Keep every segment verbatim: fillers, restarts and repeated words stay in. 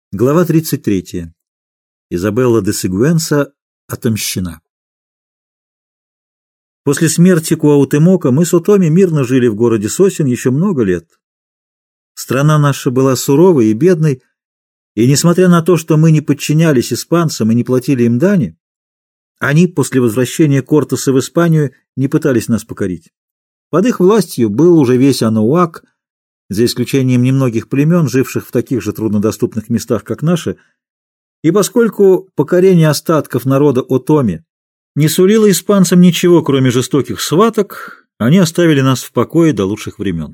Глава тридцать третья. Изабелла де Сигуэнса отомщена. После смерти Куаутемока мы с Отоми мирно жили в городе Сосен еще много лет. Страна наша была суровой и бедной, и несмотря на то, что мы не подчинялись испанцам и не платили им дани, они после возвращения Кортеса в Испанию не пытались нас покорить. Под их властью был уже весь Анауак, за исключением немногих племен, живших в таких же труднодоступных местах, как наши, и поскольку покорение остатков народа Отоми не сулило испанцам ничего, кроме жестоких схваток, они оставили нас в покое до лучших времен.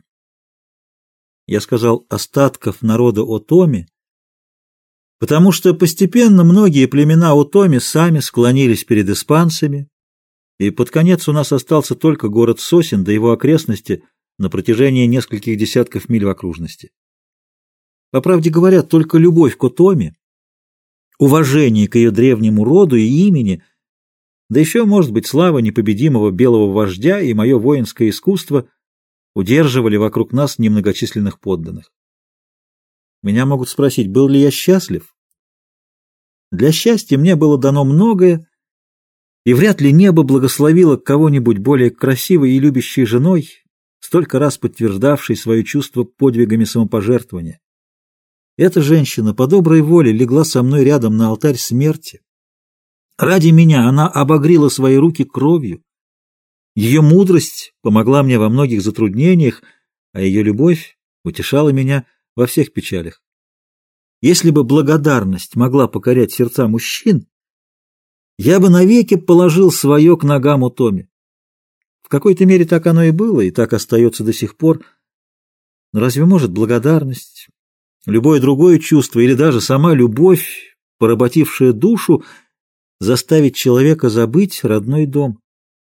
Я сказал «остатков народа Отоми», потому что постепенно многие племена Отоми сами склонились перед испанцами, и под конец у нас остался только город Сосен да его окрестности на протяжении нескольких десятков миль в окружности. По правде говоря, только любовь к Отоми, уважение к ее древнему роду и имени, да еще, может быть, слава непобедимого белого вождя и мое воинское искусство удерживали вокруг нас немногочисленных подданных. Меня могут спросить, был ли я счастлив? Для счастья мне было дано многое, и вряд ли небо благословило кого-нибудь более красивой и любящей женой, столько раз подтверждавшей свое чувство подвигами самопожертвования. Эта женщина по доброй воле легла со мной рядом на алтарь смерти. Ради меня она обогрела свои руки кровью. Ее мудрость помогла мне во многих затруднениях, а ее любовь утешала меня во всех печалях. Если бы благодарность могла покорять сердца мужчин, я бы навеки положил свое к ногам Отоми. В какой-то мере так оно и было, и так остается до сих пор. Но разве может благодарность, любое другое чувство или даже сама любовь, поработившая душу, заставить человека забыть родной дом?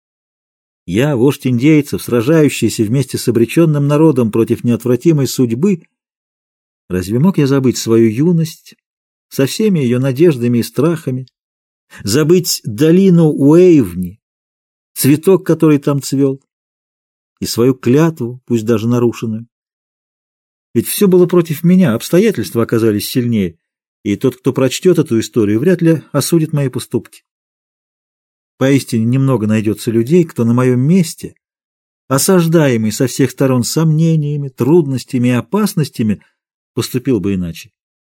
Я, вождь индейцев, сражающийся вместе с обреченным народом против неотвратимой судьбы, разве мог я забыть свою юность со всеми ее надеждами и страхами, забыть долину Уэйвни, цветок, который там цвел, и свою клятву, пусть даже нарушенную? Ведь все было против меня, обстоятельства оказались сильнее, и тот, кто прочтет эту историю, вряд ли осудит мои поступки. Поистине немного найдется людей, кто на моем месте, осаждаемый со всех сторон сомнениями, трудностями и опасностями, поступил бы иначе.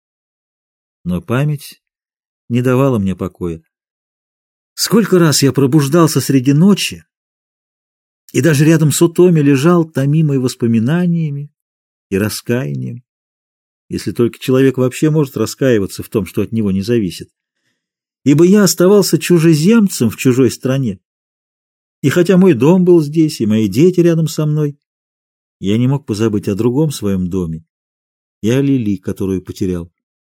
Но память не давала мне покоя. Сколько раз я пробуждался среди ночи, и даже рядом с Отоми лежал, томимый воспоминаниями и раскаянием, если только человек вообще может раскаиваться в том, что от него не зависит. Ибо я оставался чужеземцем в чужой стране, и хотя мой дом был здесь, и мои дети рядом со мной, я не мог позабыть о другом своем доме и о Лили, которую потерял.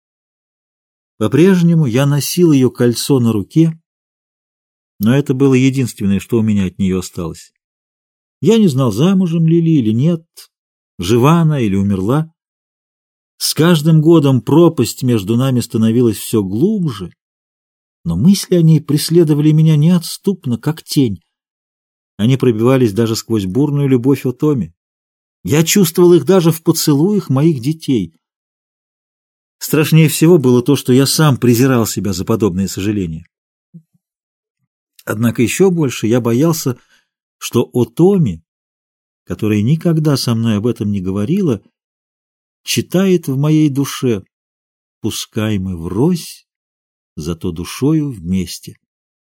По-прежнему я носил ее кольцо на руке, но это было единственное, что у меня от нее осталось. Я не знал, замужем Лили или нет, жива она или умерла. С каждым годом пропасть между нами становилась все глубже, но мысли о ней преследовали меня неотступно, как тень. Они пробивались даже сквозь бурную любовь Отоми. Я чувствовал их даже в поцелуях моих детей. Страшнее всего было то, что я сам презирал себя за подобные сожаления. Однако еще больше я боялся, что Отоми, которая никогда со мной об этом не говорила, читает в моей душе: «Пускай мы врозь, зато душою вместе».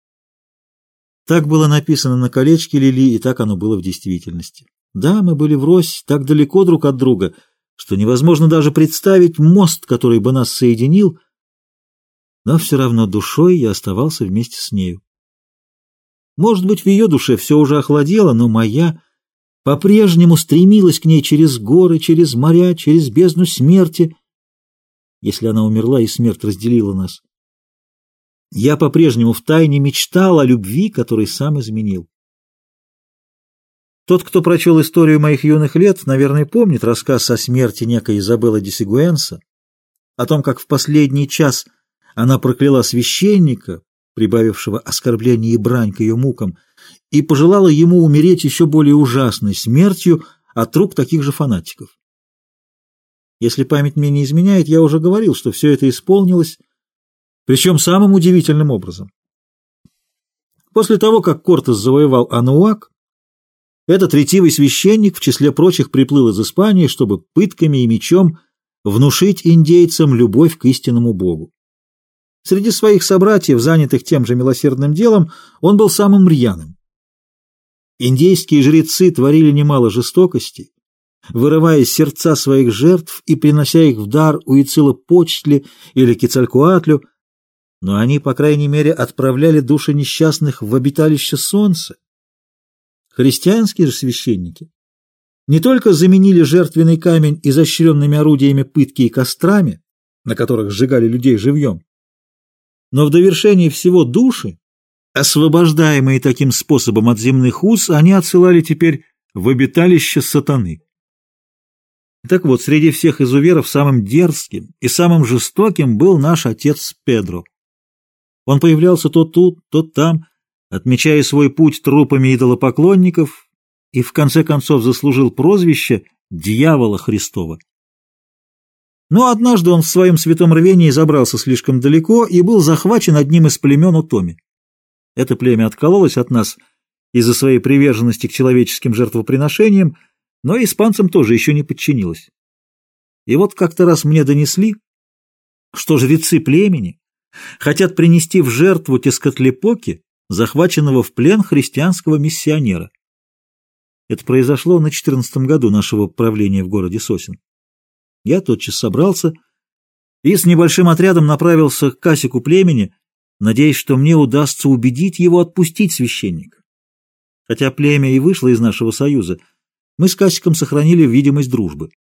Так было написано на колечке Лили, и так оно было в действительности. Да, мы были врозь так далеко друг от друга, что невозможно даже представить мост, который бы нас соединил, но все равно душой я оставался вместе с нею. Может быть, в ее душе все уже охладело, но моя по-прежнему стремилась к ней через горы, через моря, через бездну смерти, если она умерла и смерть разделила нас. Я по-прежнему втайне мечтал о любви, которой сам изменил. Тот, кто прочел историю моих юных лет, наверное, помнит рассказ о смерти некой Изабеллы де Сигуэнса, о том, как в последний час она прокляла священника, прибавившего оскорбление и брань к ее мукам, и пожелала ему умереть еще более ужасной смертью от рук таких же фанатиков. Если память мне не изменяет, я уже говорил, что все это исполнилось, причем самым удивительным образом. После того, как Кортес завоевал Ануак, этот ретивый священник в числе прочих приплыл из Испании, чтобы пытками и мечом внушить индейцам любовь к истинному Богу. Среди своих собратьев, занятых тем же милосердным делом, он был самым рьяным. Индейские жрецы творили немало жестокостей, вырывая сердца своих жертв и принося их в дар Уицилопочтли или Кецалькоатлю, но они, по крайней мере, отправляли души несчастных в обиталище солнца. Христианские же священники не только заменили жертвенный камень изощренными орудиями пытки и кострами, на которых сжигали людей живьем, но в довершении всего души, освобождаемые таким способом от земных уз, они отсылали теперь в обиталище сатаны. Так вот, среди всех изуверов самым дерзким и самым жестоким был наш отец Педро. Он появлялся то тут, то там, отмечая свой путь трупами идолопоклонников, и в конце концов заслужил прозвище «Дьявола Христова». Но однажды он в своем святом рвении забрался слишком далеко и был захвачен одним из племен Утоми. Это племя откололось от нас из-за своей приверженности к человеческим жертвоприношениям, но испанцам тоже еще не подчинилось. И вот как-то раз мне донесли, что жрецы племени хотят принести в жертву Тескатлепоки, захваченного в плен христианского миссионера. Это произошло на четырнадцатом году нашего правления в городе Сосен. Я тотчас собрался и с небольшим отрядом направился к касику племени, надеясь, что мне удастся убедить его отпустить священника. Хотя племя и вышло из нашего союза, мы с касиком сохранили видимость дружбы.